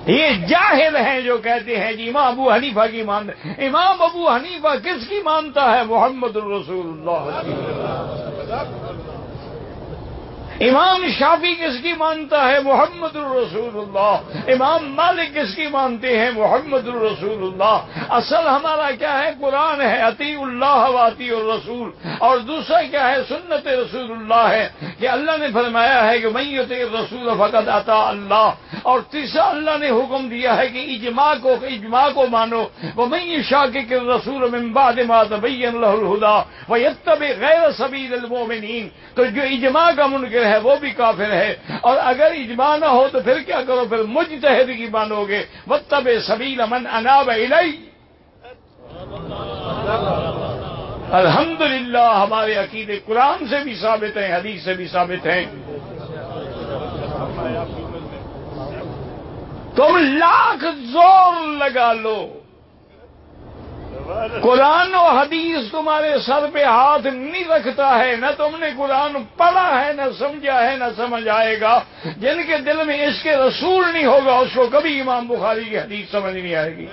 یہ جاہل ہیں جو کہتے ہیں جی امام ابو حنیفہ کی مانتے. امام ابو حنیفہ کس کی مانتا ہے؟ محمد الرسول اللہ. امام شافعی کس کی مانتا ہے؟ محمد الرسول اللہ. امام مالک کس کی مانتے ہیں؟ محمد الرسول اللہ. اصل ہمارا کیا ہے؟ قرآن ہے اطیعوا اللہ و اطیعوا الرسول، اور دوسرا کیا ہے؟ سنت رسول اللہ ہے کہ اللہ نے فرمایا ہے کہ من یطع الرسول فقد اطاع اللہ، اور تیسرا اللہ نے حکم دیا ہے کہ اجماع کو مانو. ومن یشاقق الرسول من بعد ما تبین له الهدى ویتبع غیر سبیل المؤمنین، تو جو اجماع کا منکر ہے وہ بھی کافر ہے. اور اگر اجماع نہ ہو تو پھر کیا کرو؟ پھر مجتہد کی مانو گے. واتبع سبیل من اناب الی. الحمدللہ ہمارے عقیدے قرآن سے بھی ثابت ہیں، حدیث سے بھی ثابت ہیں. تم لاکھ زور لگا لو، قرآن و حدیث تمہارے سر پہ ہاتھ نہیں رکھتا ہے. نہ تم نے قرآن پڑھا ہے، نہ سمجھا ہے، نہ سمجھ آئے گا. جن کے دل میں اس کے رسول نہیں ہوگا اس کو کبھی امام بخاری کی حدیث سمجھ نہیں آئے گی.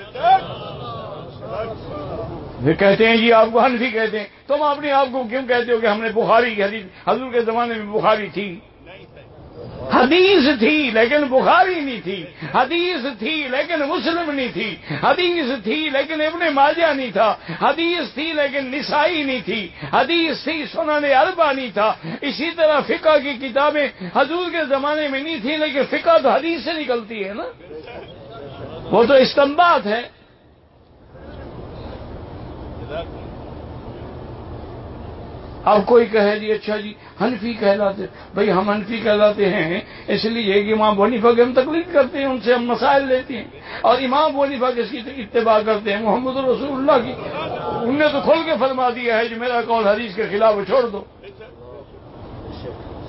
وہ کہتے ہیں جی آپ کو حنفی کہتے ہیں. تم اپنے آپ کو کیوں کہتے ہو کہ ہم نے بخاری کی حدیث؟ حضور کے زمانے میں بخاری تھی، حدیث تھی لیکن بخاری نہیں تھی. حدیث تھی لیکن مسلم نہیں تھی. حدیث تھی لیکن ابن ماجہ نہیں تھا. حدیث تھی لیکن نسائی نہیں تھی. حدیث تھی سنن اربعہ نہیں تھا. اسی طرح فقہ کی کتابیں حضور کے زمانے میں نہیں تھی، لیکن فقہ تو حدیث سے نکلتی ہے نا، وہ تو استنباط ہے. اب کوئی کہے جی اچھا جی حنفی کہلاتے، بھئی ہم حنفی کہلاتے ہیں اس لیے کہ امام ابو حنیفہ کی ہم تقلید کرتے ہیں، ان سے ہم مسائل لیتے ہیں. اور امام ابو حنیفہ کس کی اتباع کرتے ہیں؟ محمد رسول اللہ کی. انہوں نے تو کھل کے فرما دیا ہے جو میرا قول حدیث کے خلاف چھوڑ دو.